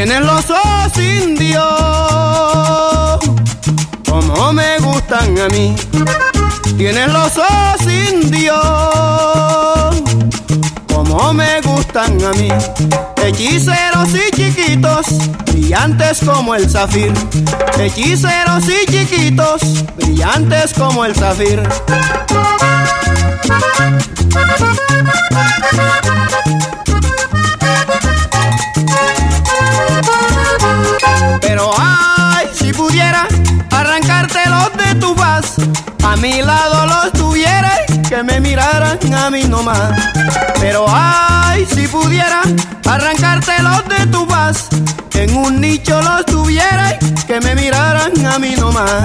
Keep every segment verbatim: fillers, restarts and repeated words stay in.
Tienes los ojos indios, como me gustan a mí. Tienes los ojos indios, como me gustan a mí. Hechiceros y chiquitos, brillantes como el zafir. Hechiceros y chiquitos, brillantes como el zafir. Pero ay, si pudiera arrancártelos de tu faz, a mi lado los tuviera, que me miraran a mí nomás. Pero ay, si pudiera arrancártelos de tu faz, en un nicho los tuviera, que me miraran a mí nomás.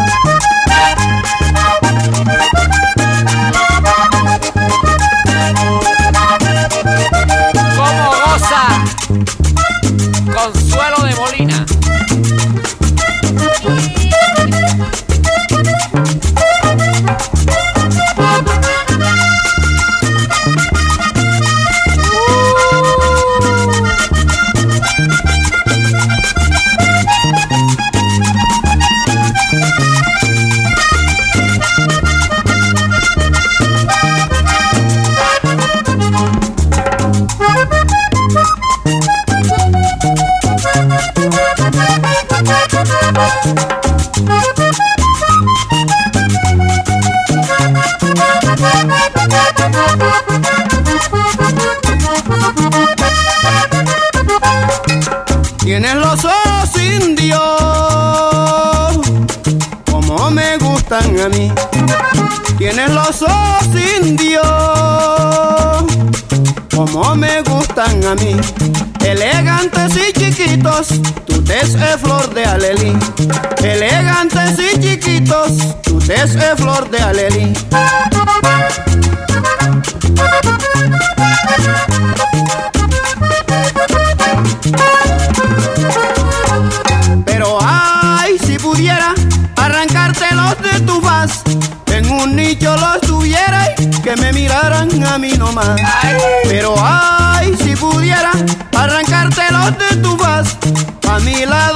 ¿Cómo goza Consuelo de Molina? Tienes los ojos indios, como me gustan a mí. Tienes los ojos indios, como me gustan a mí. Elegantes y chiquitos, tu tez es flor de alelí. Elegantes y chiquitos, tu tez es flor de alelí. Pero ay, si pudiera arrancártelos de tu faz, en un nicho los tuviera, que me miraran a mí nomás. Pero ay, si pudiera arrancártelos de tu faz, a mi lado